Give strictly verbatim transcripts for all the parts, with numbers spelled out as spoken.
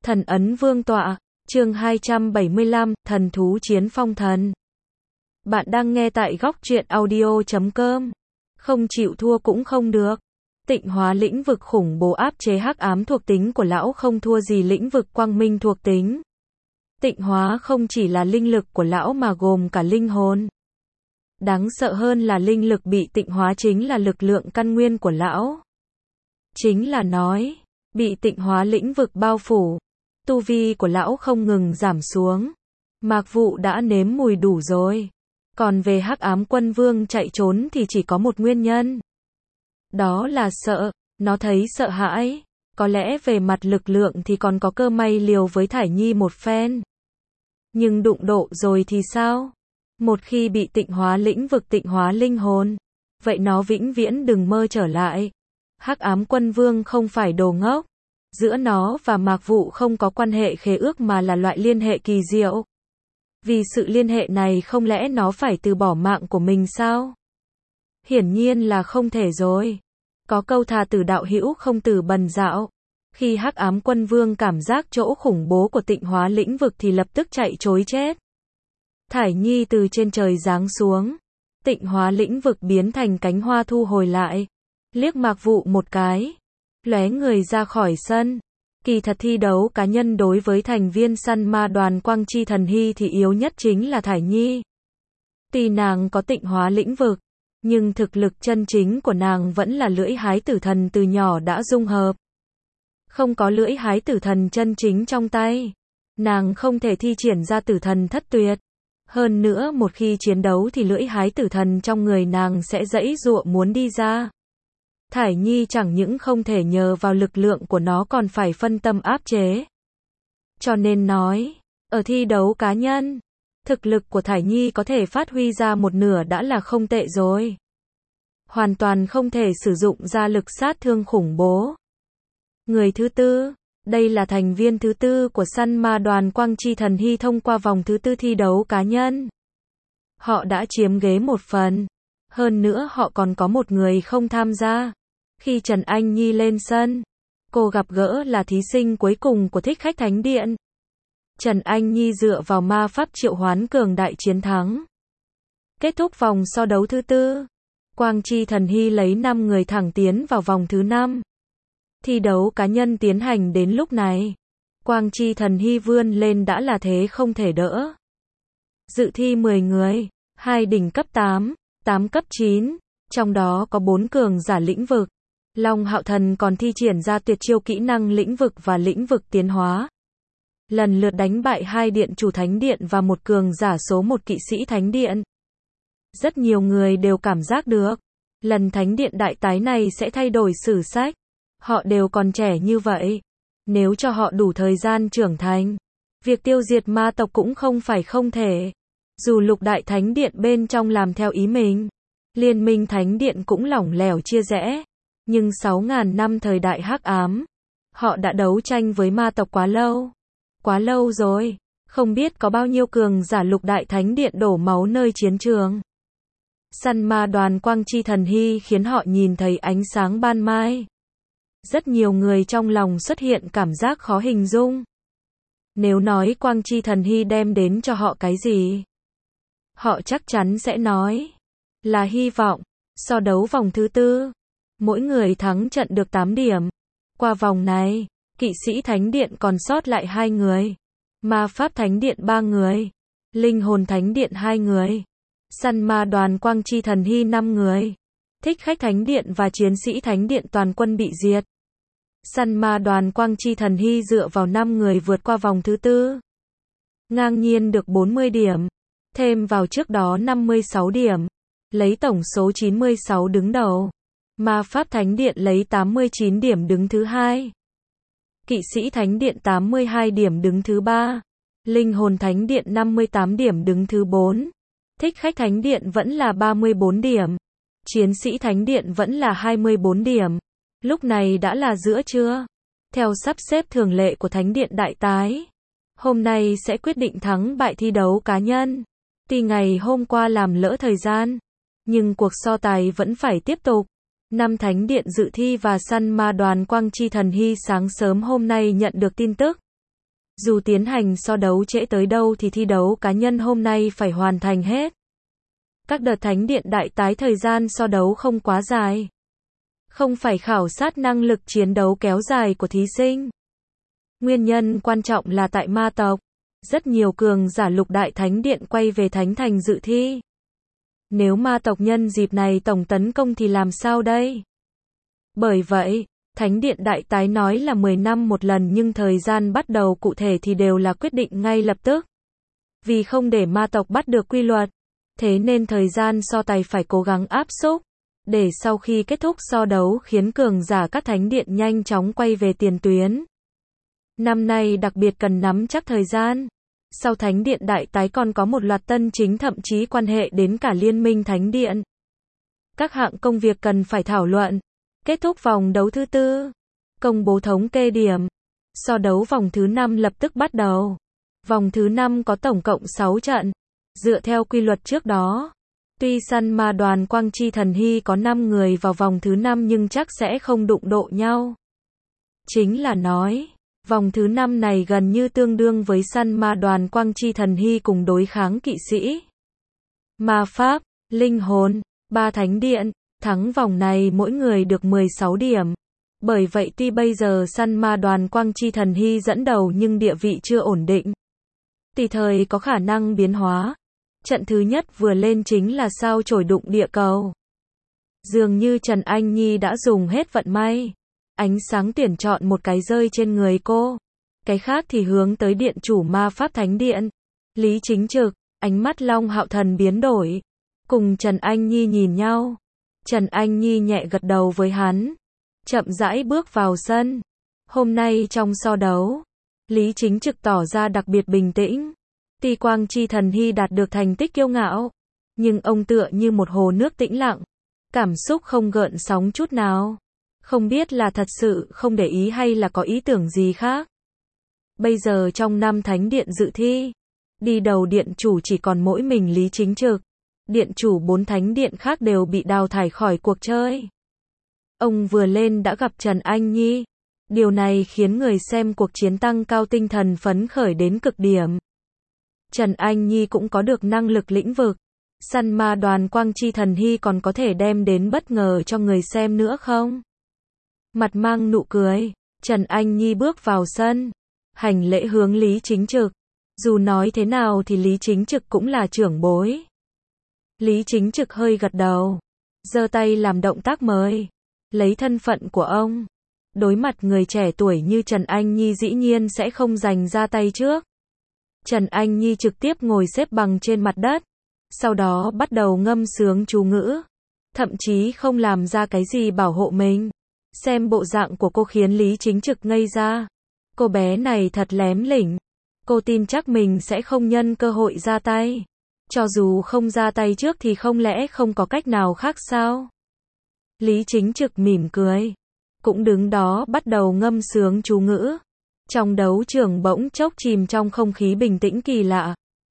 Thần ấn vương tọa, chương hai trăm bảy mươi lăm, thần thú chiến phong thần. Bạn đang nghe tại góc truyện audio chấm com. Không chịu thua cũng không được. Tịnh hóa lĩnh vực khủng bố áp chế hắc ám thuộc tính của lão không thua gì lĩnh vực quang minh thuộc tính. Tịnh hóa không chỉ là linh lực của lão mà gồm cả linh hồn. Đáng sợ hơn là linh lực bị tịnh hóa chính là lực lượng căn nguyên của lão. Chính là nói, bị tịnh hóa lĩnh vực bao phủ, tu vi của lão không ngừng giảm xuống. Mạc Vụ đã nếm mùi đủ rồi. Còn về Hắc Ám Quân Vương chạy trốn thì chỉ có một nguyên nhân. Đó là sợ, nó thấy sợ hãi. Có lẽ về mặt lực lượng thì còn có cơ may liều với Thải Nhi một phen. Nhưng đụng độ rồi thì sao? Một khi bị tịnh hóa lĩnh vực tịnh hóa linh hồn, vậy nó vĩnh viễn đừng mơ trở lại. Hắc Ám Quân Vương không phải đồ ngốc. Giữa nó và Mạc Vụ không có quan hệ khế ước mà là loại liên hệ kỳ diệu. Vì sự liên hệ này không lẽ nó phải từ bỏ mạng của mình sao? Hiển nhiên là không thể rồi. Có câu thà tử đạo hữu không tử bần dạo. Khi Hắc Ám Quân Vương cảm giác chỗ khủng bố của tịnh hóa lĩnh vực thì lập tức chạy trối chết. Thải Nhi từ trên trời giáng xuống. Tịnh hóa lĩnh vực biến thành cánh hoa thu hồi lại. Liếc Mạc Vụ một cái. Lóe người ra khỏi sân. Kỳ thật thi đấu cá nhân đối với thành viên săn ma đoàn Quang Chi Thần Hy thì yếu nhất chính là Thải Nhi. Tuy nàng có tịnh hóa lĩnh vực, nhưng thực lực chân chính của nàng vẫn là lưỡi hái tử thần từ nhỏ đã dung hợp. Không có lưỡi hái tử thần chân chính trong tay, nàng không thể thi triển ra tử thần thất tuyệt. Hơn nữa một khi chiến đấu thì lưỡi hái tử thần trong người nàng sẽ giãy giụa muốn đi ra. Thải Nhi chẳng những không thể nhờ vào lực lượng của nó còn phải phân tâm áp chế. Cho nên nói, ở thi đấu cá nhân, thực lực của Thải Nhi có thể phát huy ra một nửa đã là không tệ rồi. Hoàn toàn không thể sử dụng ra lực sát thương khủng bố. Người thứ tư, đây là thành viên thứ tư của săn ma đoàn Quang Chi Thần Hy thông qua vòng thứ tư thi đấu cá nhân. Họ đã chiếm ghế một phần. Hơn nữa họ còn có một người không tham gia. Khi Trần Anh Nhi lên sân, cô gặp gỡ là thí sinh cuối cùng của Thích Khách Thánh Điện. Trần Anh Nhi dựa vào ma pháp triệu hoán cường đại chiến thắng. Kết thúc vòng so đấu thứ tư, Quang Chi Thần Hy lấy năm người thẳng tiến vào vòng thứ năm. Thi đấu cá nhân tiến hành đến lúc này, Quang Chi Thần Hy vươn lên đã là thế không thể đỡ. Dự thi mười người, hai đỉnh cấp tám, tám cấp chín, trong đó có bốn cường giả lĩnh vực. Long Hạo Thần còn thi triển ra tuyệt chiêu kỹ năng lĩnh vực và lĩnh vực tiến hóa. Lần lượt đánh bại hai điện chủ thánh điện và một cường giả số một kỵ sĩ thánh điện. Rất nhiều người đều cảm giác được, lần thánh điện đại tái này sẽ thay đổi sử sách. Họ đều còn trẻ như vậy. Nếu cho họ đủ thời gian trưởng thành, việc tiêu diệt ma tộc cũng không phải không thể. Dù lục đại thánh điện bên trong làm theo ý mình, liên minh thánh điện cũng lỏng lẻo chia rẽ. Nhưng sáu ngàn năm thời đại hắc ám, họ đã đấu tranh với ma tộc quá lâu. Quá lâu rồi, không biết có bao nhiêu cường giả lục đại thánh điện đổ máu nơi chiến trường. Săn ma đoàn Quang Chi Thần Hy khiến họ nhìn thấy ánh sáng ban mai. Rất nhiều người trong lòng xuất hiện cảm giác khó hình dung. Nếu nói Quang Chi Thần Hy đem đến cho họ cái gì, họ chắc chắn sẽ nói là hy vọng. So đấu vòng thứ tư, mỗi người thắng trận được tám điểm. Qua vòng này, kỵ sĩ thánh điện còn sót lại hai người, ma pháp thánh điện ba người, linh hồn thánh điện hai người, săn ma đoàn Quang Chi Thần Hy năm người, Thích Khách Thánh Điện và chiến sĩ thánh điện toàn quân bị diệt. Săn ma đoàn Quang Chi Thần Hy dựa vào năm người vượt qua vòng thứ tư, ngang nhiên được bốn mươi điểm, thêm vào trước đó năm mươi sáu điểm, lấy tổng số chín mươi sáu đứng đầu. Ma pháp thánh điện lấy tám mươi chín điểm đứng thứ hai. Kỵ sĩ thánh điện tám mươi hai điểm đứng thứ ba. Linh hồn thánh điện năm mươi tám điểm đứng thứ bốn. Thích Khách Thánh Điện vẫn là ba mươi bốn điểm. Chiến sĩ thánh điện vẫn là hai mươi bốn điểm. Lúc này đã là giữa trưa. Theo sắp xếp thường lệ của thánh điện đại tái, hôm nay sẽ quyết định thắng bại thi đấu cá nhân. Tuy ngày hôm qua làm lỡ thời gian, nhưng cuộc so tài vẫn phải tiếp tục. Năm thánh điện dự thi và săn ma đoàn Quang Chi Thần Hy sáng sớm hôm nay nhận được tin tức. Dù tiến hành so đấu trễ tới đâu thì thi đấu cá nhân hôm nay phải hoàn thành hết. Các đợt thánh điện đại tái thời gian so đấu không quá dài. Không phải khảo sát năng lực chiến đấu kéo dài của thí sinh. Nguyên nhân quan trọng là tại ma tộc. Rất nhiều cường giả lục đại thánh điện quay về thánh thành dự thi. Nếu ma tộc nhân dịp này tổng tấn công thì làm sao đây? Bởi vậy, thánh điện đại tái nói là mười năm một lần nhưng thời gian bắt đầu cụ thể thì đều là quyết định ngay lập tức. Vì không để ma tộc bắt được quy luật, thế nên thời gian so tài phải cố gắng áp xúc, để sau khi kết thúc so đấu khiến cường giả các thánh điện nhanh chóng quay về tiền tuyến. Năm nay đặc biệt cần nắm chắc thời gian. Sau thánh điện đại tái còn có một loạt tân chính thậm chí quan hệ đến cả liên minh thánh điện. Các hạng công việc cần phải thảo luận. Kết thúc vòng đấu thứ tư. Công bố thống kê điểm. So đấu vòng thứ năm lập tức bắt đầu. Vòng thứ năm có tổng cộng sáu trận. Dựa theo quy luật trước đó. Tuy săn ma đoàn Quang Chi Thần Hy có năm người vào vòng thứ năm nhưng chắc sẽ không đụng độ nhau. Chính là nói, vòng thứ năm này gần như tương đương với săn ma đoàn Quang Chi Thần Hy cùng đối kháng kỵ sĩ. Ma Pháp, Linh Hồn, ba thánh điện, thắng vòng này mỗi người được mười sáu điểm. Bởi vậy tuy bây giờ săn ma đoàn Quang Chi Thần Hy dẫn đầu nhưng địa vị chưa ổn định. Tùy thời có khả năng biến hóa. Trận thứ nhất vừa lên chính là sao chổi đụng địa cầu. Dường như Trần Anh Nhi đã dùng hết vận may. Ánh sáng tuyển chọn một cái rơi trên người cô. Cái khác thì hướng tới điện chủ ma pháp thánh điện. Lý Chính Trực, ánh mắt Long Hạo Thần biến đổi. Cùng Trần Anh Nhi nhìn nhau. Trần Anh Nhi nhẹ gật đầu với hắn. Chậm rãi bước vào sân. Hôm nay trong so đấu, Lý Chính Trực tỏ ra đặc biệt bình tĩnh. Tuy Quang Chi Thần Hy đạt được thành tích kiêu ngạo, nhưng ông tựa như một hồ nước tĩnh lặng. Cảm xúc không gợn sóng chút nào. Không biết là thật sự không để ý hay là có ý tưởng gì khác. Bây giờ trong năm thánh điện dự thi, đi đầu điện chủ chỉ còn mỗi mình Lý Chính Trực. Điện chủ bốn thánh điện khác đều bị đào thải khỏi cuộc chơi. Ông vừa lên đã gặp Trần Anh Nhi. Điều này khiến người xem cuộc chiến tăng cao tinh thần phấn khởi đến cực điểm. Trần Anh Nhi cũng có được năng lực lĩnh vực. Săn ma đoàn Quang Chi Thần Hy còn có thể đem đến bất ngờ cho người xem nữa không? Mặt mang nụ cười, Trần Anh Nhi bước vào sân, hành lễ hướng Lý Chính Trực. Dù nói thế nào thì Lý Chính Trực cũng là trưởng bối. Lý Chính Trực hơi gật đầu, giơ tay làm động tác mời. Lấy thân phận của ông, đối mặt người trẻ tuổi như Trần Anh Nhi dĩ nhiên sẽ không giành ra tay trước. Trần Anh Nhi trực tiếp ngồi xếp bằng trên mặt đất, sau đó bắt đầu ngâm sướng chú ngữ, thậm chí không làm ra cái gì bảo hộ mình. Xem bộ dạng của cô khiến Lý Chính Trực ngây ra. Cô bé này thật lém lỉnh. Cô tin chắc mình sẽ không nhân cơ hội ra tay. Cho dù không ra tay trước thì không lẽ không có cách nào khác sao? Lý Chính Trực mỉm cười, cũng đứng đó bắt đầu ngâm sướng chú ngữ. Trong đấu trường bỗng chốc chìm trong không khí bình tĩnh kỳ lạ.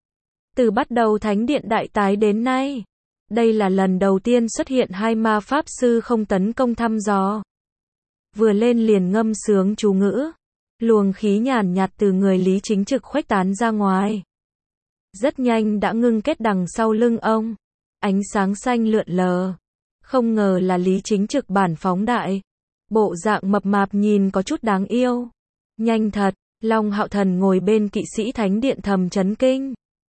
Từ bắt đầu thánh điện đại tái đến nay, đây là lần đầu tiên xuất hiện hai ma pháp sư không tấn công thăm dò. Vừa lên liền ngâm sướng chú ngữ, luồng khí nhàn nhạt từ người Lý Chính Trực khuếch tán ra ngoài. Rất nhanh đã ngưng kết đằng sau lưng ông, ánh sáng xanh lượn lờ. Không ngờ là Lý Chính Trực bản phóng đại. Bộ dạng mập mạp nhìn có chút đáng yêu. Nhanh thật, Long Hạo Thần ngồi bên kỵ sĩ thánh điện thầm chấn kinh.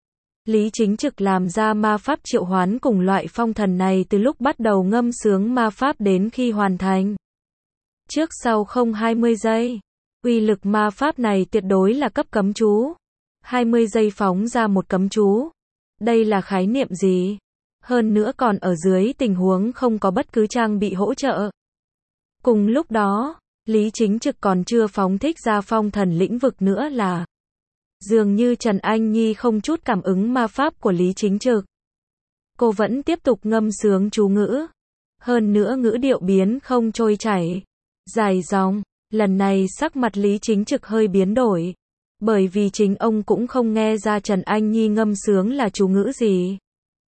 Lý Chính Trực làm ra ma pháp triệu hoán cùng loại phong thần này từ lúc bắt đầu ngâm sướng ma pháp đến khi hoàn thành. Trước sau không hai mươi giây. Uy lực ma pháp này tuyệt đối là cấp cấm chú. hai mươi giây phóng ra một cấm chú. Đây là khái niệm gì? Hơn nữa còn ở dưới tình huống không có bất cứ trang bị hỗ trợ. Cùng lúc đó, Lý Chính Trực còn chưa phóng thích ra phong thần lĩnh vực nữa là. Dường như Trần Anh Nhi không chút cảm ứng ma pháp của Lý Chính Trực. Cô vẫn tiếp tục ngâm sướng chú ngữ. Hơn nữa ngữ điệu biến không trôi chảy, dài dòng. Lần này sắc mặt Lý Chính Trực hơi biến đổi. Bởi vì chính ông cũng không nghe ra Trần Anh Nhi ngâm sướng là chú ngữ gì.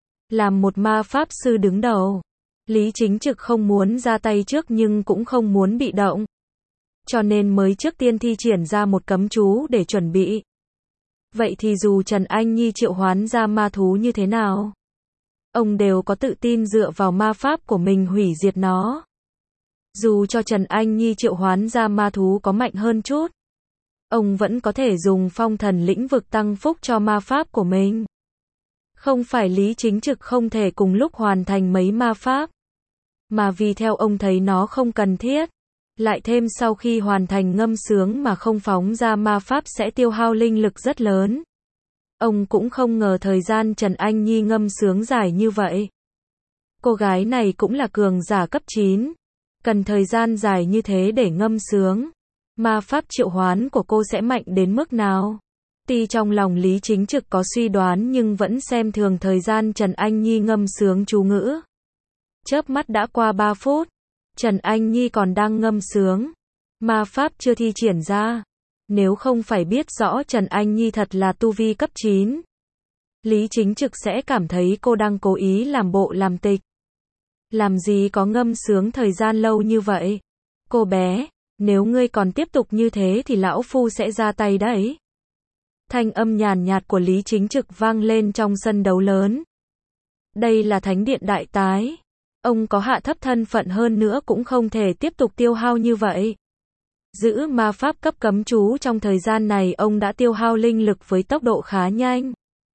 Làm một ma pháp sư đứng đầu, Lý Chính Trực không muốn ra tay trước nhưng cũng không muốn bị động. cho nên mới trước tiên thi triển ra một cấm chú để chuẩn bị. Vậy thì dù Trần Anh Nhi triệu hoán ra ma thú như thế nào, ông đều có tự tin dựa vào ma pháp của mình hủy diệt nó. Dù cho Trần Anh Nhi triệu hoán ra ma thú có mạnh hơn chút, ông vẫn có thể dùng phong thần lĩnh vực tăng phúc cho ma pháp của mình. Không phải Lý Chính Trực không thể cùng lúc hoàn thành mấy ma pháp, mà vì theo ông thấy nó không cần thiết. Lại thêm sau khi hoàn thành ngâm sướng mà không phóng ra ma pháp sẽ tiêu hao linh lực rất lớn. Ông cũng không ngờ thời gian Trần Anh Nhi ngâm sướng dài như vậy. Cô gái này cũng là cường giả cấp chín. Cần thời gian dài như thế để ngâm sướng. Ma pháp triệu hoán của cô sẽ mạnh đến mức nào? Tuy trong lòng Lý Chính Trực có suy đoán nhưng vẫn xem thường thời gian Trần Anh Nhi ngâm sướng chú ngữ. Chớp mắt đã qua ba phút. Trần Anh Nhi còn đang ngâm sướng. Ma pháp chưa thi triển ra. Nếu không phải biết rõ Trần Anh Nhi thật là tu vi cấp chín, Lý Chính Trực sẽ cảm thấy cô đang cố ý làm bộ làm tịch. Làm gì có ngâm sướng thời gian lâu như vậy? Cô bé, nếu ngươi còn tiếp tục như thế thì lão phu sẽ ra tay đấy. Thanh âm nhàn nhạt của Lý Chính Trực vang lên trong sân đấu lớn. Đây là thánh điện đại tái. Ông có hạ thấp thân phận hơn nữa cũng không thể tiếp tục tiêu hao như vậy. Giữ ma pháp cấp cấm chú trong thời gian này ông đã tiêu hao linh lực với tốc độ khá nhanh.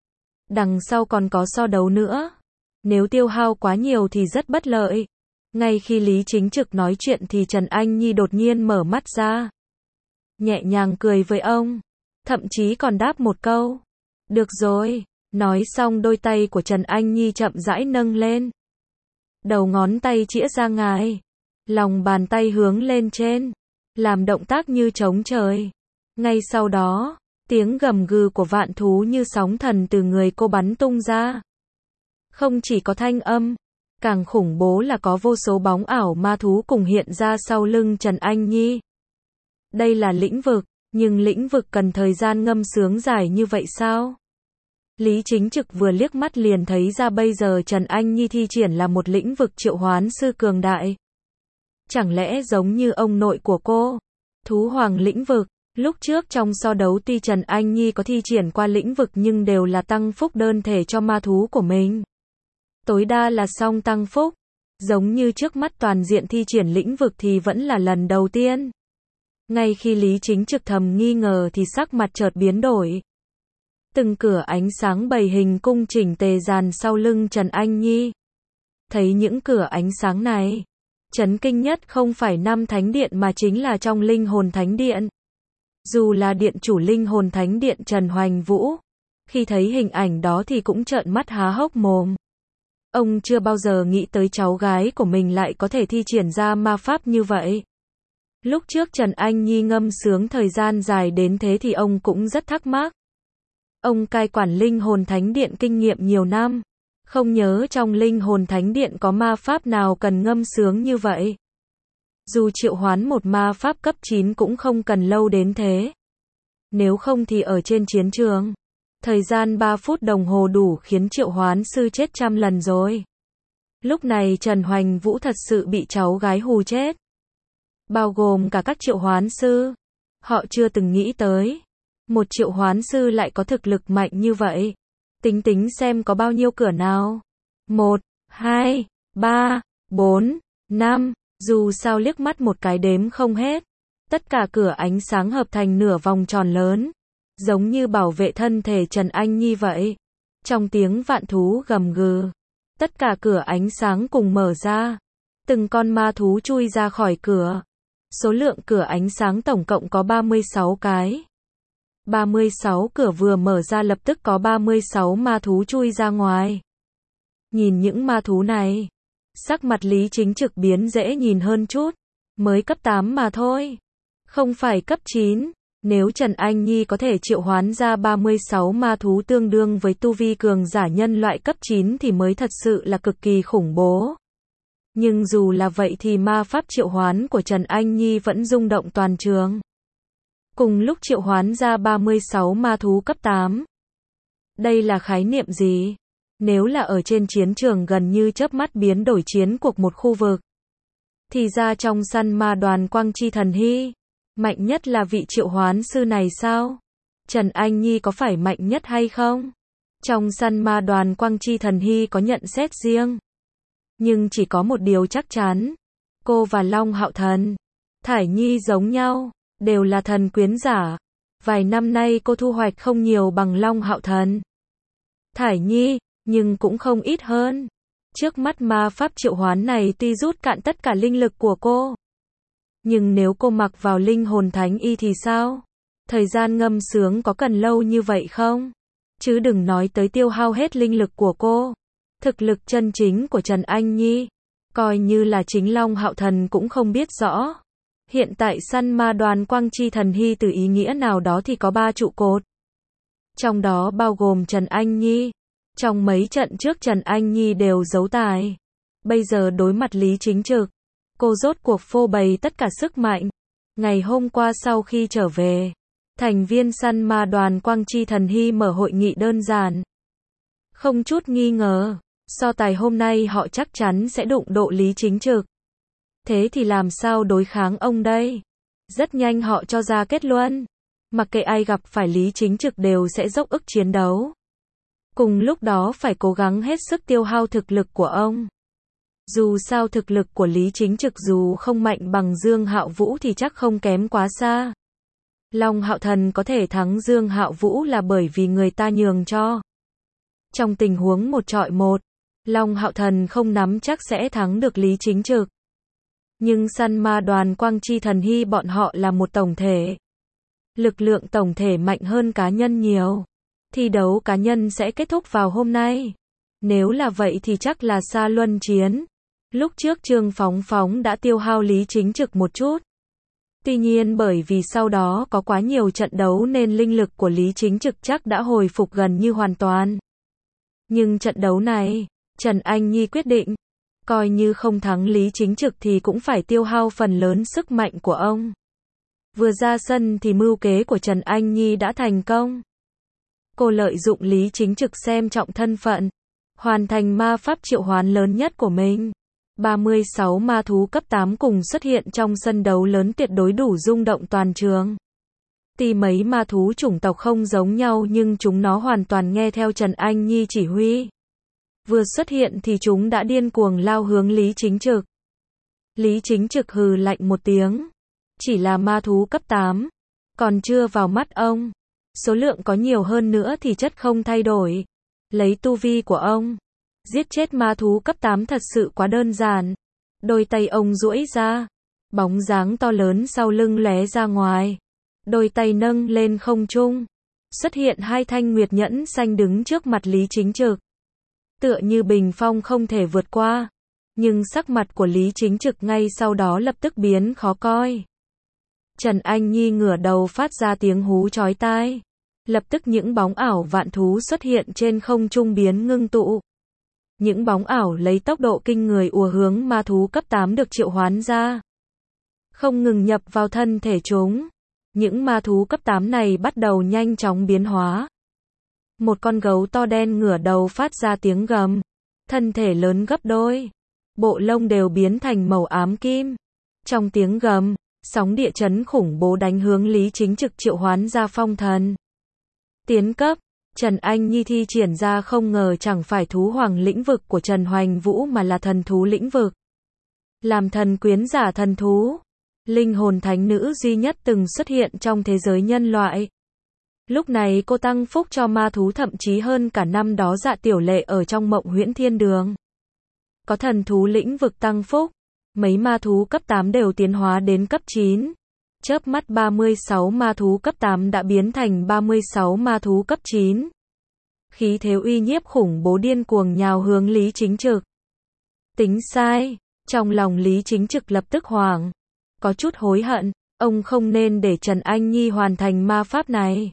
Đằng sau còn có so đấu nữa. Nếu tiêu hao quá nhiều thì rất bất lợi. Ngay khi Lý Chính Trực nói chuyện thì Trần Anh Nhi đột nhiên mở mắt ra. Nhẹ nhàng cười với ông. Thậm chí còn đáp một câu. Được rồi. Nói xong đôi tay của Trần Anh Nhi chậm rãi nâng lên. Đầu ngón tay chĩa ra ngoài. Lòng bàn tay hướng lên trên. Làm động tác như trống trời. Ngay sau đó, tiếng gầm gừ của vạn thú như sóng thần từ người cô bắn tung ra. Không chỉ có thanh âm, càng khủng bố là có vô số bóng ảo ma thú cùng hiện ra sau lưng Trần Anh Nhi. Đây là lĩnh vực, nhưng lĩnh vực cần thời gian ngâm sướng dài như vậy sao? Lý Chính Trực vừa liếc mắt liền thấy ra bây giờ Trần Anh Nhi thi triển là một lĩnh vực triệu hoán sư cường đại. Chẳng lẽ giống như ông nội của cô, thú hoàng lĩnh vực, lúc trước trong so đấu tuy Trần Anh Nhi có thi triển qua lĩnh vực nhưng đều là tăng phúc đơn thể cho ma thú của mình. Tối đa là song tăng phúc, giống như trước mắt toàn diện thi triển lĩnh vực thì vẫn là lần đầu tiên. Ngay khi Lý Chính Trực thầm nghi ngờ thì sắc mặt chợt biến đổi. Từng cửa ánh sáng bầy hình cung chỉnh tề dàn sau lưng Trần Anh Nhi. Thấy những cửa ánh sáng này, chấn kinh nhất không phải năm thánh điện mà chính là trong linh hồn thánh điện. Dù là điện chủ linh hồn thánh điện Trần Hoành Vũ, khi thấy hình ảnh đó thì cũng trợn mắt há hốc mồm. Ông chưa bao giờ nghĩ tới cháu gái của mình lại có thể thi triển ra ma pháp như vậy. Lúc trước Trần Anh Nhi ngâm sướng thời gian dài đến thế thì ông cũng rất thắc mắc. Ông cai quản linh hồn thánh điện kinh nghiệm nhiều năm. Không nhớ trong linh hồn thánh điện có ma pháp nào cần ngâm sướng như vậy. Dù triệu hoán một ma pháp cấp chín cũng không cần lâu đến thế. Nếu không thì ở trên chiến trường, thời gian ba phút đồng hồ đủ khiến triệu hoán sư chết trăm lần rồi. Lúc này Trần Hoành Vũ thật sự bị cháu gái hù chết. Bao gồm cả các triệu hoán sư. Họ chưa từng nghĩ tới. Một triệu hoán sư lại có thực lực mạnh như vậy. Tính tính xem có bao nhiêu cửa nào. Một, hai, ba, bốn, năm. Dù sao liếc mắt một cái đếm không hết. Tất cả cửa ánh sáng hợp thành nửa vòng tròn lớn. Giống như bảo vệ thân thể Trần Anh Nhi vậy. Trong tiếng vạn thú gầm gừ. Tất cả cửa ánh sáng cùng mở ra. Từng con ma thú chui ra khỏi cửa. Số lượng cửa ánh sáng tổng cộng có ba mươi sáu cái. ba mươi sáu cửa vừa mở ra lập tức có ba mươi sáu ma thú chui ra ngoài. Nhìn những ma thú này, sắc mặt Lý Chính Trực biến dễ nhìn hơn chút. Mới cấp tám mà thôi. Không phải cấp chín. Nếu Trần Anh Nhi có thể triệu hoán ra ba mươi sáu ma thú tương đương với tu vi cường giả nhân loại cấp chín thì mới thật sự là cực kỳ khủng bố. Nhưng dù là vậy thì ma pháp triệu hoán của Trần Anh Nhi vẫn rung động toàn trường. Cùng lúc triệu hoán ra ba mươi sáu ma thú cấp tám. Đây là khái niệm gì? Nếu là ở trên chiến trường gần như chớp mắt biến đổi chiến cuộc một khu vực. Thì ra trong săn ma đoàn Quang Chi Thần Hy, Mạnh nhất là vị triệu hoán sư này sao? Trần Anh Nhi có phải mạnh nhất hay không? Trong săn ma đoàn Quang Chi Thần Hy có nhận xét riêng. Nhưng chỉ có một điều chắc chắn. Cô và Long Hạo Thần, Thải Nhi giống nhau, đều là thần quyến giả. Vài năm nay cô thu hoạch không nhiều bằng Long Hạo Thần, Thải Nhi, nhưng cũng không ít hơn. Trước mắt ma pháp triệu hoán này tuy rút cạn tất cả linh lực của cô. Nhưng nếu cô mặc vào linh hồn thánh y thì sao? Thời gian ngâm sướng có cần lâu như vậy không? Chứ đừng nói tới tiêu hao hết linh lực của cô. Thực lực chân chính của Trần Anh Nhi, coi như là chính Long Hạo Thần cũng không biết rõ. Hiện tại săn ma đoàn Quang Chi Thần Hy từ ý nghĩa nào đó thì có ba trụ cột. Trong đó bao gồm Trần Anh Nhi. Trong mấy trận trước Trần Anh Nhi đều giấu tài. Bây giờ đối mặt Lý Chính Trực, cô rốt cuộc phô bày tất cả sức mạnh. Ngày hôm qua sau khi trở về, thành viên săn ma đoàn Quang Chi Thần Hy mở hội nghị đơn giản. Không chút nghi ngờ, so tài hôm nay họ chắc chắn sẽ đụng độ Lý Chính Trực. Thế thì làm sao đối kháng ông đây? Rất nhanh họ cho ra kết luận. Mặc kệ ai gặp phải Lý Chính Trực đều sẽ dốc ức chiến đấu. Cùng lúc đó phải cố gắng hết sức tiêu hao thực lực của ông. Dù sao thực lực của Lý Chính Trực dù không mạnh bằng Dương Hạo Vũ thì chắc không kém quá xa. Long Hạo Thần có thể thắng Dương Hạo Vũ là bởi vì người ta nhường cho. Trong tình huống một chọi một, Long Hạo Thần không nắm chắc sẽ thắng được Lý Chính Trực. Nhưng săn ma đoàn Quang Chi Thần Hy bọn họ là một tổng thể. Lực lượng tổng thể mạnh hơn cá nhân nhiều. Thi đấu cá nhân sẽ kết thúc vào hôm nay. Nếu là vậy thì chắc là xa luân chiến. Lúc trước Trương Phóng Phóng đã tiêu hao Lý Chính Trực một chút. Tuy nhiên bởi vì sau đó có quá nhiều trận đấu nên linh lực của Lý Chính Trực chắc đã hồi phục gần như hoàn toàn. Nhưng trận đấu này, Trần Anh Nhi quyết định, coi như không thắng Lý Chính Trực thì cũng phải tiêu hao phần lớn sức mạnh của ông. Vừa ra sân thì mưu kế của Trần Anh Nhi đã thành công. Cô lợi dụng Lý Chính Trực xem trọng thân phận, hoàn thành ma pháp triệu hoán lớn nhất của mình. ba mươi sáu ma thú cấp tám cùng xuất hiện trong sân đấu lớn tuyệt đối đủ rung động toàn trường. Tuy mấy ma thú chủng tộc không giống nhau nhưng chúng nó hoàn toàn nghe theo Trần Anh Nhi chỉ huy. Vừa xuất hiện thì chúng đã điên cuồng lao hướng Lý Chính Trực. Lý Chính Trực hừ lạnh một tiếng. Chỉ là ma thú cấp tám, còn chưa vào mắt ông. Số lượng có nhiều hơn nữa thì chất không thay đổi. Lấy tu vi của ông, giết chết ma thú cấp tám thật sự quá đơn giản. Đôi tay ông duỗi ra, bóng dáng to lớn sau lưng lóe ra ngoài. Đôi tay nâng lên không trung, xuất hiện hai thanh nguyệt nhẫn xanh đứng trước mặt Lý Chính Trực. Tựa như bình phong không thể vượt qua. Nhưng sắc mặt của Lý Chính Trực ngay sau đó lập tức biến khó coi. Trần Anh Nhi ngửa đầu phát ra tiếng hú chói tai. Lập tức những bóng ảo vạn thú xuất hiện trên không trung biến ngưng tụ. Những bóng ảo lấy tốc độ kinh người ùa hướng ma thú cấp tám được triệu hoán ra. Không ngừng nhập vào thân thể chúng. Những ma thú cấp tám này bắt đầu nhanh chóng biến hóa. Một con gấu to đen ngửa đầu phát ra tiếng gầm. Thân thể lớn gấp đôi. Bộ lông đều biến thành màu ám kim. Trong tiếng gầm, sóng địa chấn khủng bố đánh hướng Lý Chính Trực triệu hoán ra phong thần. Tiến cấp, Trần Anh Nhi thi triển ra không ngờ chẳng phải thú hoàng lĩnh vực của Trần Hoành Vũ mà là thần thú lĩnh vực. Làm thần quyến giả thần thú, linh hồn thánh nữ duy nhất từng xuất hiện trong thế giới nhân loại. Lúc này cô tăng phúc cho ma thú thậm chí hơn cả năm đó Dạ Tiểu Lệ ở trong Mộng Huyễn Thiên Đường. Có thần thú lĩnh vực tăng phúc, mấy ma thú cấp tám đều tiến hóa đến cấp chín. Chớp mắt ba mươi sáu ma thú cấp tám đã biến thành ba mươi sáu ma thú cấp chín. Khí thế uy nhiếp khủng bố điên cuồng nhào hướng Lý Chính Trực. Tính sai, trong lòng Lý Chính Trực lập tức hoảng. Có chút hối hận, ông không nên để Trần Anh Nhi hoàn thành ma pháp này.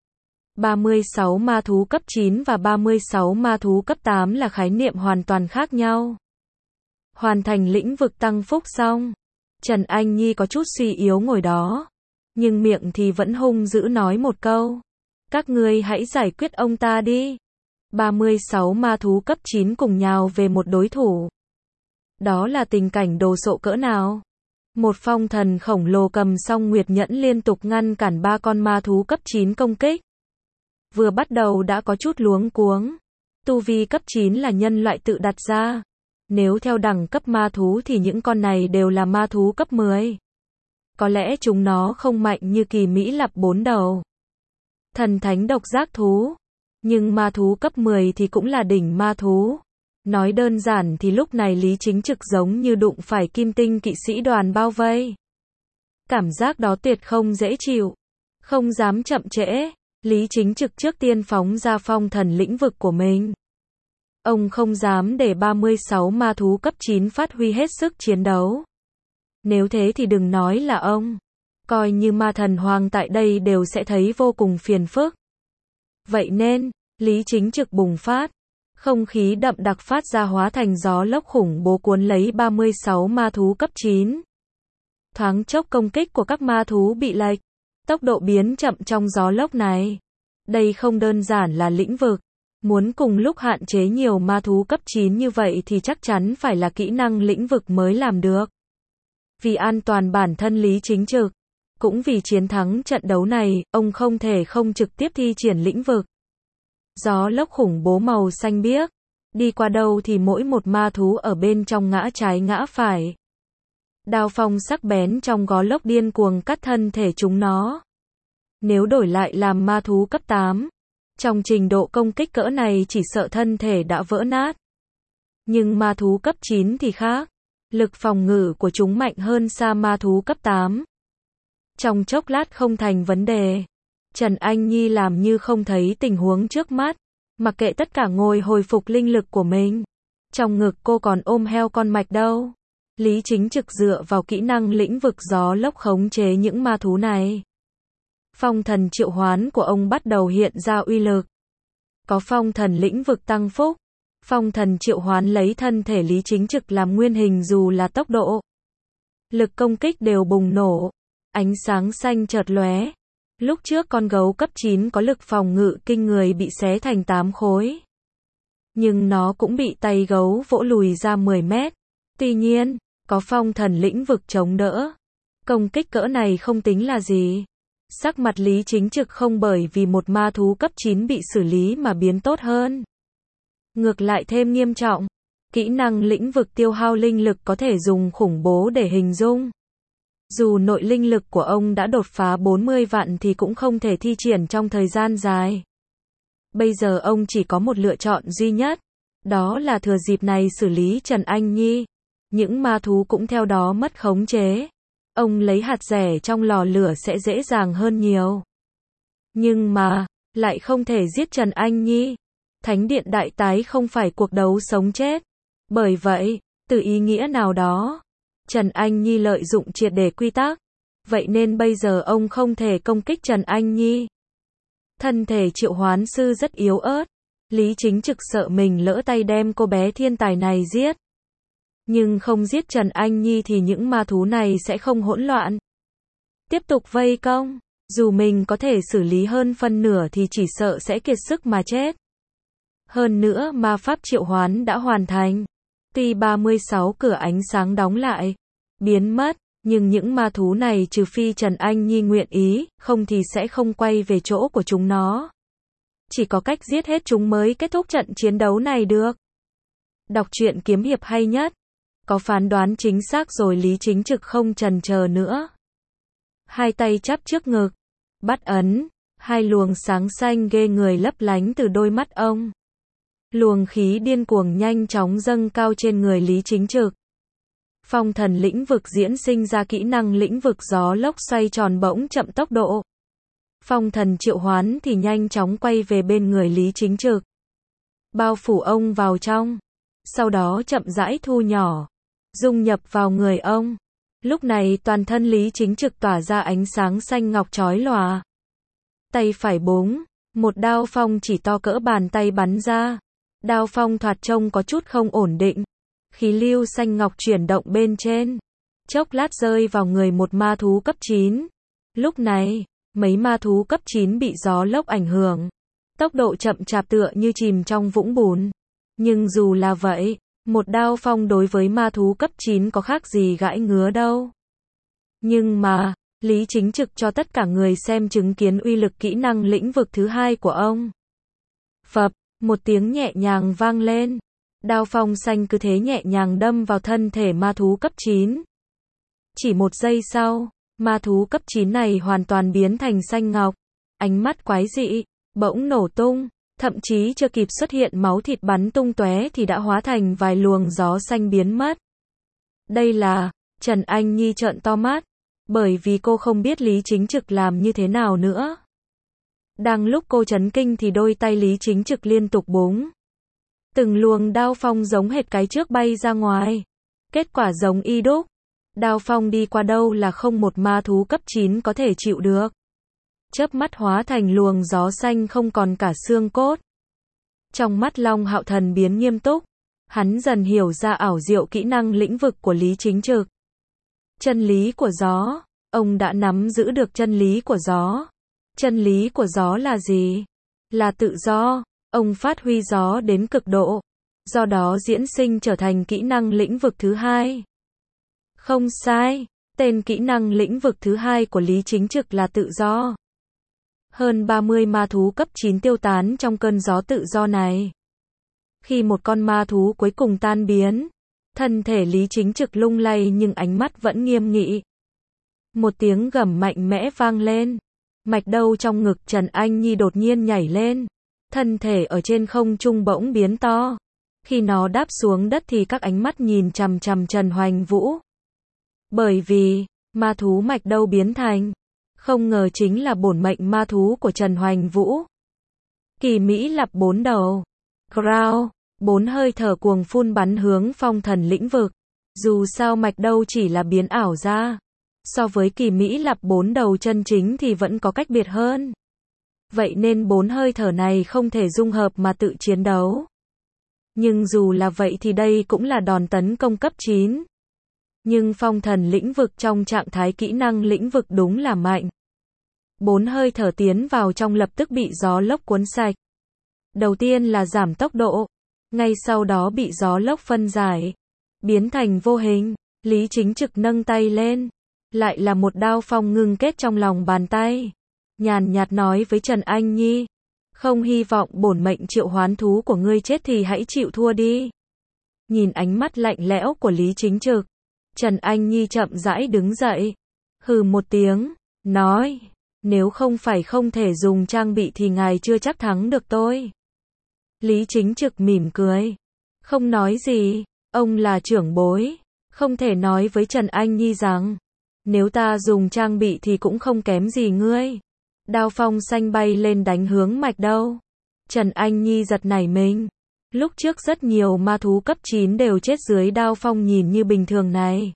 ba mươi sáu ma thú cấp chín và ba mươi sáu ma thú cấp tám là khái niệm hoàn toàn khác nhau. Hoàn thành lĩnh vực tăng phúc xong, Trần Anh Nhi có chút suy yếu ngồi đó, nhưng miệng thì vẫn hung dữ nói một câu. Các ngươi hãy giải quyết ông ta đi. ba mươi sáu ma thú cấp chín cùng nhào về một đối thủ. Đó là tình cảnh đồ sộ cỡ nào? Một phong thần khổng lồ cầm song nguyệt nhẫn liên tục ngăn cản ba con ma thú cấp chín công kích. Vừa bắt đầu đã có chút luống cuống. Tu vi cấp chín là nhân loại tự đặt ra. Nếu theo đẳng cấp ma thú thì những con này đều là ma thú cấp mười. Có lẽ chúng nó không mạnh như kỳ Mỹ Lạp bốn đầu. Thần thánh độc giác thú. Nhưng ma thú cấp mười thì cũng là đỉnh ma thú. Nói đơn giản thì lúc này Lý Chính Trực giống như đụng phải kim tinh kỵ sĩ đoàn bao vây. Cảm giác đó tuyệt không dễ chịu. Không dám chậm trễ, Lý Chính Trực trước tiên phóng ra phong thần lĩnh vực của mình. Ông không dám để ba mươi sáu ma thú cấp chín phát huy hết sức chiến đấu. Nếu thế thì đừng nói là ông. Coi như ma thần hoàng tại đây đều sẽ thấy vô cùng phiền phức. Vậy nên, Lý Chính Trực bùng phát. Không khí đậm đặc phát ra hóa thành gió lốc khủng bố cuốn lấy ba mươi sáu ma thú cấp chín. Thoáng chốc công kích của các ma thú bị lệch. Tốc độ biến chậm trong gió lốc này. Đây không đơn giản là lĩnh vực. Muốn cùng lúc hạn chế nhiều ma thú cấp chín như vậy thì chắc chắn phải là kỹ năng lĩnh vực mới làm được. Vì an toàn bản thân Lý Chính Trực, cũng vì chiến thắng trận đấu này, ông không thể không trực tiếp thi triển lĩnh vực. Gió lốc khủng bố màu xanh biếc, đi qua đâu thì mỗi một ma thú ở bên trong ngã trái ngã phải. Đao phong sắc bén trong gió lốc điên cuồng cắt thân thể chúng nó. Nếu đổi lại làm ma thú cấp tám, trong trình độ công kích cỡ này chỉ sợ thân thể đã vỡ nát. Nhưng ma thú cấp chín thì khác. Lực phòng ngự của chúng mạnh hơn xa ma thú cấp tám. Trong chốc lát không thành vấn đề. Trần Anh Nhi làm như không thấy tình huống trước mắt. Mặc kệ tất cả ngồi hồi phục linh lực của mình. Trong ngực cô còn ôm heo con mạch đâu. Lý Chính Trực dựa vào kỹ năng lĩnh vực gió lốc khống chế những ma thú này. Phong thần triệu hoán của ông bắt đầu hiện ra uy lực. Có phong thần lĩnh vực tăng phúc. Phong thần triệu hoán lấy thân thể Lý Chính Trực làm nguyên hình dù là tốc độ. Lực công kích đều bùng nổ. Ánh sáng xanh chợt lóe. Lúc trước con gấu cấp chín có lực phòng ngự kinh người bị xé thành tám khối. Nhưng nó cũng bị tay gấu vỗ lùi ra mười mét. Tuy nhiên, có phong thần lĩnh vực chống đỡ. Công kích cỡ này không tính là gì. Sắc mặt Lý Chính Trực không bởi vì một ma thú cấp chín bị xử lý mà biến tốt hơn. Ngược lại thêm nghiêm trọng. Kỹ năng lĩnh vực tiêu hao linh lực có thể dùng khủng bố để hình dung. Dù nội linh lực của ông đã đột phá bốn mươi vạn thì cũng không thể thi triển trong thời gian dài. Bây giờ ông chỉ có một lựa chọn duy nhất. Đó là thừa dịp này xử lý Trần Anh Nhi. Những ma thú cũng theo đó mất khống chế. Ông lấy hạt rẻ trong lò lửa sẽ dễ dàng hơn nhiều. Nhưng mà, lại không thể giết Trần Anh Nhi. Thánh điện đại tái không phải cuộc đấu sống chết. Bởi vậy, từ ý nghĩa nào đó, Trần Anh Nhi lợi dụng triệt để quy tắc. Vậy nên bây giờ ông không thể công kích Trần Anh Nhi. Thân thể triệu hoán sư rất yếu ớt. Lý Chính Trực sợ mình lỡ tay đem cô bé thiên tài này giết. Nhưng không giết Trần Anh Nhi thì những ma thú này sẽ không hỗn loạn. Tiếp tục vây công. Dù mình có thể xử lý hơn phân nửa thì chỉ sợ sẽ kiệt sức mà chết. Hơn nữa ma pháp triệu hoán đã hoàn thành. Tuy ba mươi sáu cửa ánh sáng đóng lại, biến mất, nhưng những ma thú này trừ phi Trần Anh Nhi nguyện ý, không thì sẽ không quay về chỗ của chúng nó. Chỉ có cách giết hết chúng mới kết thúc trận chiến đấu này được. Đọc truyện kiếm hiệp hay nhất. Có phán đoán chính xác rồi Lý Chính Trực không chần chờ nữa. Hai tay chắp trước ngực. Bắt ấn. Hai luồng sáng xanh ghê người lấp lánh từ đôi mắt ông. Luồng khí điên cuồng nhanh chóng dâng cao trên người Lý Chính Trực. Phong thần lĩnh vực diễn sinh ra kỹ năng lĩnh vực gió lốc xoay tròn bỗng chậm tốc độ. Phong thần triệu hoán thì nhanh chóng quay về bên người Lý Chính Trực. Bao phủ ông vào trong. Sau đó chậm rãi thu nhỏ. Dung nhập vào người ông. Lúc này toàn thân Lý Chính Trực tỏa ra ánh sáng xanh ngọc chói lòa. Tay phải búng. Một đao phong chỉ to cỡ bàn tay bắn ra. Đao phong thoạt trông có chút không ổn định. Khí lưu xanh ngọc chuyển động bên trên. Chốc lát rơi vào người một ma thú cấp chín. Lúc này, mấy ma thú cấp chín bị gió lốc ảnh hưởng. Tốc độ chậm chạp tựa như chìm trong vũng bùn. Nhưng dù là vậy, một đao phong đối với ma thú cấp chín có khác gì gãi ngứa đâu. Nhưng mà, Lý Chính Trực cho tất cả người xem chứng kiến uy lực kỹ năng lĩnh vực thứ hai của ông. Phập, một tiếng nhẹ nhàng vang lên. Đao phong xanh cứ thế nhẹ nhàng đâm vào thân thể ma thú cấp chín. Chỉ một giây sau, ma thú cấp chín này hoàn toàn biến thành xanh ngọc. Ánh mắt quái dị, bỗng nổ tung, thậm chí chưa kịp xuất hiện máu thịt bắn tung tóe thì đã hóa thành vài luồng gió xanh biến mất. Đây là, Trần Anh Nhi trợn to mắt, bởi vì cô không biết Lý Chính Trực làm như thế nào nữa. Đang lúc cô chấn kinh thì đôi tay Lý Chính Trực liên tục búng. Từng luồng đao phong giống hệt cái trước bay ra ngoài. Kết quả giống y đúc. Đao phong đi qua đâu là không một ma thú cấp chín có thể chịu được. Chớp mắt hóa thành luồng gió xanh không còn cả xương cốt. Trong mắt Long Hạo Thần biến nghiêm túc. Hắn dần hiểu ra ảo diệu kỹ năng lĩnh vực của Lý Chính Trực. Chân lý của gió. Ông đã nắm giữ được chân lý của gió. Chân lý của gió là gì? Là tự do. Ông phát huy gió đến cực độ. Do đó diễn sinh trở thành kỹ năng lĩnh vực thứ hai. Không sai. Tên kỹ năng lĩnh vực thứ hai của Lý Chính Trực là tự do. Hơn ba mươi ma thú cấp chín tiêu tán trong cơn gió tự do này. Khi một con ma thú cuối cùng tan biến, thân thể Lý Chính Trực lung lay nhưng ánh mắt vẫn nghiêm nghị. Một tiếng gầm mạnh mẽ vang lên. Mạch đâu trong ngực Trần Anh Nhi đột nhiên nhảy lên. Thân thể ở trên không trung bỗng biến to. Khi nó đáp xuống đất thì các ánh mắt nhìn chằm chằm Trần Hoành Vũ. Bởi vì, ma thú mạch đâu biến thành, không ngờ chính là bổn mệnh ma thú của Trần Hoành Vũ. Kỳ Mỹ Lạp bốn đầu. Growl, bốn hơi thở cuồng phun bắn hướng phong thần lĩnh vực. Dù sao mạch đâu chỉ là biến ảo ra. So với Kỳ Mỹ Lạp bốn đầu chân chính thì vẫn có cách biệt hơn. Vậy nên bốn hơi thở này không thể dung hợp mà tự chiến đấu. Nhưng dù là vậy thì đây cũng là đòn tấn công cấp chín. Nhưng phong thần lĩnh vực trong trạng thái kỹ năng lĩnh vực đúng là mạnh. Bốn hơi thở tiến vào trong lập tức bị gió lốc cuốn sạch. Đầu tiên là giảm tốc độ. Ngay sau đó bị gió lốc phân giải. Biến thành vô hình. Lý Chính Trực nâng tay lên. Lại là một đao phong ngưng kết trong lòng bàn tay. Nhàn nhạt nói với Trần Anh Nhi. Không hy vọng bổn mệnh triệu hoán thú của ngươi chết thì hãy chịu thua đi. Nhìn ánh mắt lạnh lẽo của Lý Chính Trực. Trần Anh Nhi chậm rãi đứng dậy. Hừ một tiếng. Nói. Nếu không phải không thể dùng trang bị thì ngài chưa chắc thắng được tôi. Lý Chính Trực mỉm cười. Không nói gì. Ông là trưởng bối. Không thể nói với Trần Anh Nhi rằng. Nếu ta dùng trang bị thì cũng không kém gì ngươi. Đao phong xanh bay lên đánh hướng mạch đâu. Trần Anh Nhi giật nảy mình. Lúc trước rất nhiều ma thú cấp chín đều chết dưới đao phong nhìn như bình thường này.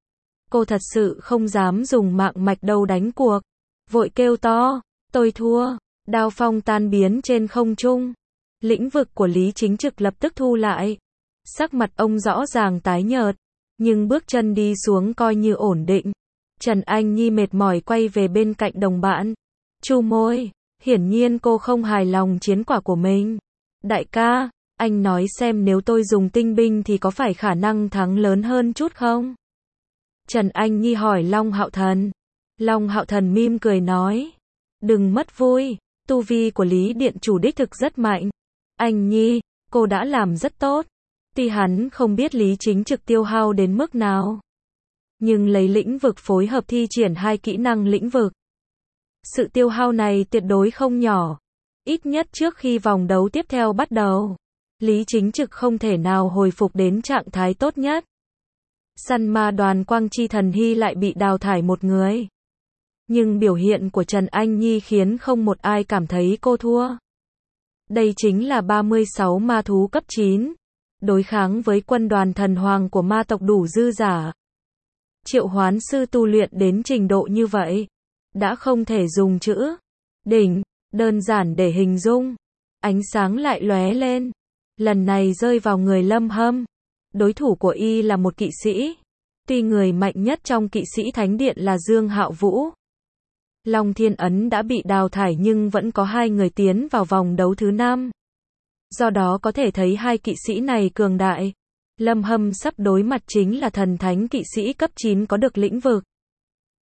Cô thật sự không dám dùng mạng mạch đâu đánh cuộc. Vội kêu to. Tôi thua. Đao phong tan biến trên không trung. Lĩnh vực của Lý Chính Trực lập tức thu lại. Sắc mặt ông rõ ràng tái nhợt. Nhưng bước chân đi xuống coi như ổn định. Trần Anh Nhi mệt mỏi quay về bên cạnh đồng bạn. Chu môi. Hiển nhiên cô không hài lòng chiến quả của mình. Đại ca, anh nói xem nếu tôi dùng tinh binh thì có phải khả năng thắng lớn hơn chút không? Trần Anh Nhi hỏi Long Hạo Thần. Long Hạo Thần mỉm cười nói. Đừng mất vui, tu vi của Lý Điện Chủ đích thực rất mạnh. Anh Nhi, cô đã làm rất tốt. Tuy hắn không biết Lý Chính Trực tiêu hao đến mức nào. Nhưng lấy lĩnh vực phối hợp thi triển hai kỹ năng lĩnh vực. Sự tiêu hao này tuyệt đối không nhỏ. Ít nhất trước khi vòng đấu tiếp theo bắt đầu. Lý Chính Trực không thể nào hồi phục đến trạng thái tốt nhất. Săn ma đoàn Quang Chi Thần Hy lại bị đào thải một người. Nhưng biểu hiện của Trần Anh Nhi khiến không một ai cảm thấy cô thua. Đây chính là ba mươi sáu ma thú cấp chín. Đối kháng với quân đoàn thần hoàng của ma tộc đủ dư giả. Triệu hoán sư tu luyện đến trình độ như vậy. Đã không thể dùng chữ đỉnh, đơn giản để hình dung. Ánh sáng lại lóe lên. Lần này rơi vào người Lâm Hâm. Đối thủ của y là một kỵ sĩ. Tuy người mạnh nhất trong kỵ sĩ thánh điện là Dương Hạo Vũ. Long Thiên Ấn đã bị đào thải nhưng vẫn có hai người tiến vào vòng đấu thứ năm. Do đó có thể thấy hai kỵ sĩ này cường đại. Lâm Hâm sắp đối mặt chính là thần thánh kỵ sĩ cấp chín có được lĩnh vực.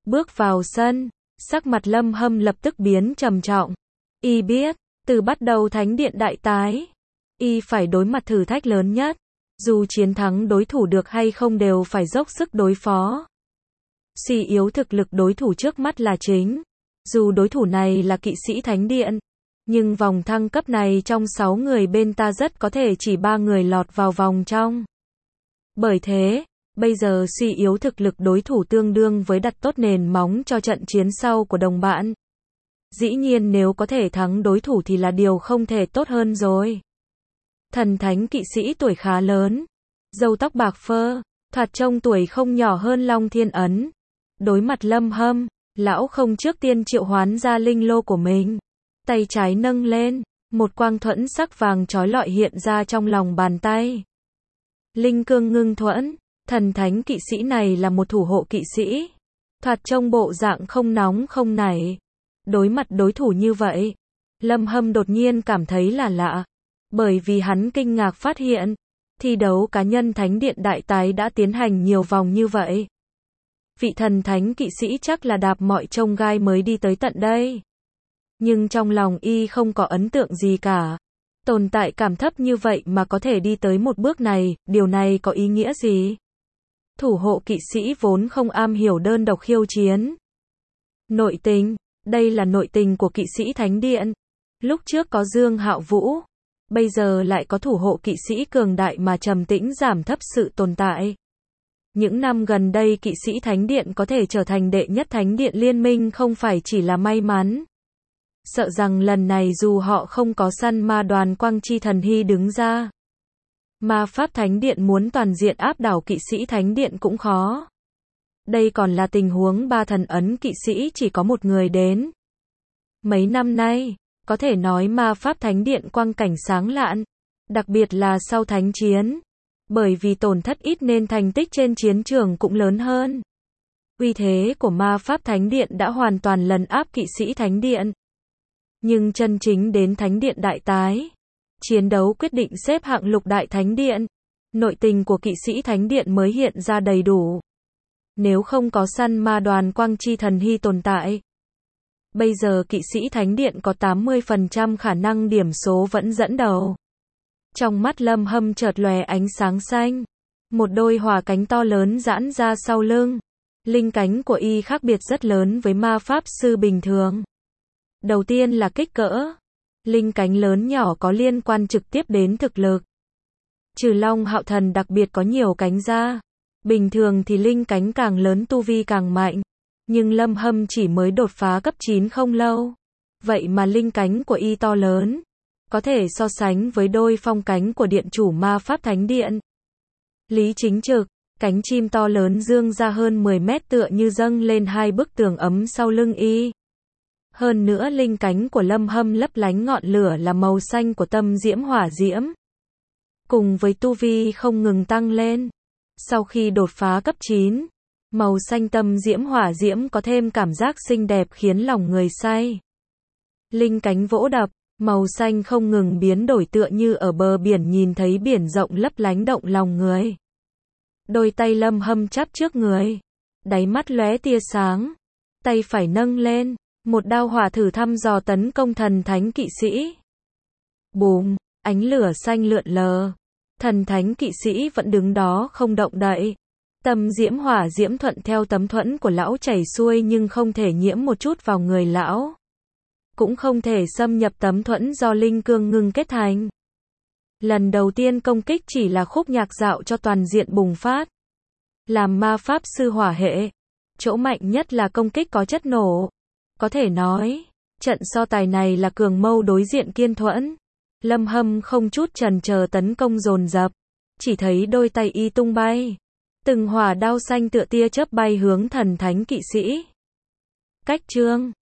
Bước vào sân, sắc mặt Lâm Hâm lập tức biến trầm trọng. Y biết, từ bắt đầu thánh điện đại tái, Y phải đối mặt thử thách lớn nhất. Dù chiến thắng đối thủ được hay không đều phải dốc sức đối phó. Suy yếu thực lực đối thủ trước mắt là chính. Dù đối thủ này là kỵ sĩ thánh điện, nhưng vòng thăng cấp này trong sáu người bên ta rất có thể chỉ ba người lọt vào vòng trong. Bởi thế, bây giờ suy yếu thực lực đối thủ tương đương với đặt tốt nền móng cho trận chiến sau của đồng bạn. Dĩ nhiên nếu có thể thắng đối thủ thì là điều không thể tốt hơn rồi. Thần thánh kỵ sĩ tuổi khá lớn, râu tóc bạc phơ, thoạt trông tuổi không nhỏ hơn Long Thiên Ấn. Đối mặt Lâm Hâm, lão không trước tiên triệu hoán ra linh lô của mình. Tay trái nâng lên, một quang thuẫn sắc vàng chói lọi hiện ra trong lòng bàn tay. Linh cương ngưng thuẫn, thần thánh kỵ sĩ này là một thủ hộ kỵ sĩ. Thoạt trông bộ dạng không nóng không nảy. Đối mặt đối thủ như vậy, Lâm Hâm đột nhiên cảm thấy là lạ. Bởi vì hắn kinh ngạc phát hiện, thi đấu cá nhân thánh điện đại tái đã tiến hành nhiều vòng như vậy. Vị thần thánh kỵ sĩ chắc là đạp mọi chông gai mới đi tới tận đây. Nhưng trong lòng Y không có ấn tượng gì cả. Tồn tại cảm thấp như vậy mà có thể đi tới một bước này, điều này có ý nghĩa gì? Thủ hộ kỵ sĩ vốn không am hiểu đơn độc khiêu chiến. Nội tình, đây là nội tình của kỵ sĩ thánh điện. Lúc trước có Dương Hạo Vũ, bây giờ lại có thủ hộ kỵ sĩ cường đại mà trầm tĩnh giảm thấp sự tồn tại. Những năm gần đây kỵ sĩ thánh điện có thể trở thành đệ nhất thánh điện liên minh không phải chỉ là may mắn. Sợ rằng lần này dù họ không có săn ma đoàn Quang Chi Thần Hy đứng ra, ma pháp thánh điện muốn toàn diện áp đảo kỵ sĩ thánh điện cũng khó. Đây còn là tình huống ba thần ấn kỵ sĩ chỉ có một người đến. Mấy năm nay, có thể nói ma pháp thánh điện quang cảnh sáng lạn, đặc biệt là sau thánh chiến. Bởi vì tổn thất ít nên thành tích trên chiến trường cũng lớn hơn. Uy thế của ma pháp thánh điện đã hoàn toàn lấn áp kỵ sĩ thánh điện. Nhưng chân chính đến thánh điện đại tái, chiến đấu quyết định xếp hạng lục đại thánh điện, nội tình của kỵ sĩ thánh điện mới hiện ra đầy đủ. Nếu không có săn ma đoàn Quang Chi Thần Hy tồn tại, bây giờ kỵ sĩ thánh điện có tám mươi phần trăm khả năng điểm số vẫn dẫn đầu. Trong mắt Lâm Hâm chợt lóe ánh sáng xanh. Một đôi hỏa cánh to lớn giãn ra sau lưng. Linh cánh của Y khác biệt rất lớn với ma pháp sư bình thường. Đầu tiên là kích cỡ. Linh cánh lớn nhỏ có liên quan trực tiếp đến thực lực. Trừ Long Hạo Thần đặc biệt có nhiều cánh ra. Bình thường thì linh cánh càng lớn tu vi càng mạnh. Nhưng Lâm Hâm chỉ mới đột phá cấp chín không lâu. Vậy mà linh cánh của Y to lớn. Có thể so sánh với đôi phong cánh của điện chủ ma pháp thánh điện. Lý Chính Trực, cánh chim to lớn dương ra hơn mười mét tựa như dâng lên hai bức tường ấm sau lưng Y. Hơn nữa linh cánh của Lâm Hâm lấp lánh ngọn lửa là màu xanh của tâm diễm hỏa diễm. Cùng với tu vi không ngừng tăng lên. Sau khi đột phá cấp chín, màu xanh tâm diễm hỏa diễm có thêm cảm giác xinh đẹp khiến lòng người say. Linh cánh vỗ đập, màu xanh không ngừng biến đổi tựa như ở bờ biển nhìn thấy biển rộng lấp lánh động lòng người. Đôi tay Lâm Hâm chắp trước người, đáy mắt lóe tia sáng, tay phải nâng lên, một đao hỏa thử thăm dò tấn công thần thánh kỵ sĩ. Bùm, ánh lửa xanh lượn lờ, thần thánh kỵ sĩ vẫn đứng đó không động đậy. Tâm diễm hỏa diễm thuận theo tấm thuẫn của lão chảy xuôi nhưng không thể nhiễm một chút vào người lão. Cũng không thể xâm nhập tấm thuẫn do linh cương ngưng kết thành. Lần đầu tiên công kích chỉ là khúc nhạc dạo cho toàn diện bùng phát. Làm ma pháp sư hỏa hệ, chỗ mạnh nhất là công kích có chất nổ. Có thể nói, trận so tài này là cường mâu đối diện kiên thuẫn. Lâm Hâm không chút chần chờ tấn công dồn dập, chỉ thấy đôi tay Y tung bay. Từng hỏa đao xanh tựa tia chớp bay hướng thần thánh kỵ sĩ. Cách chương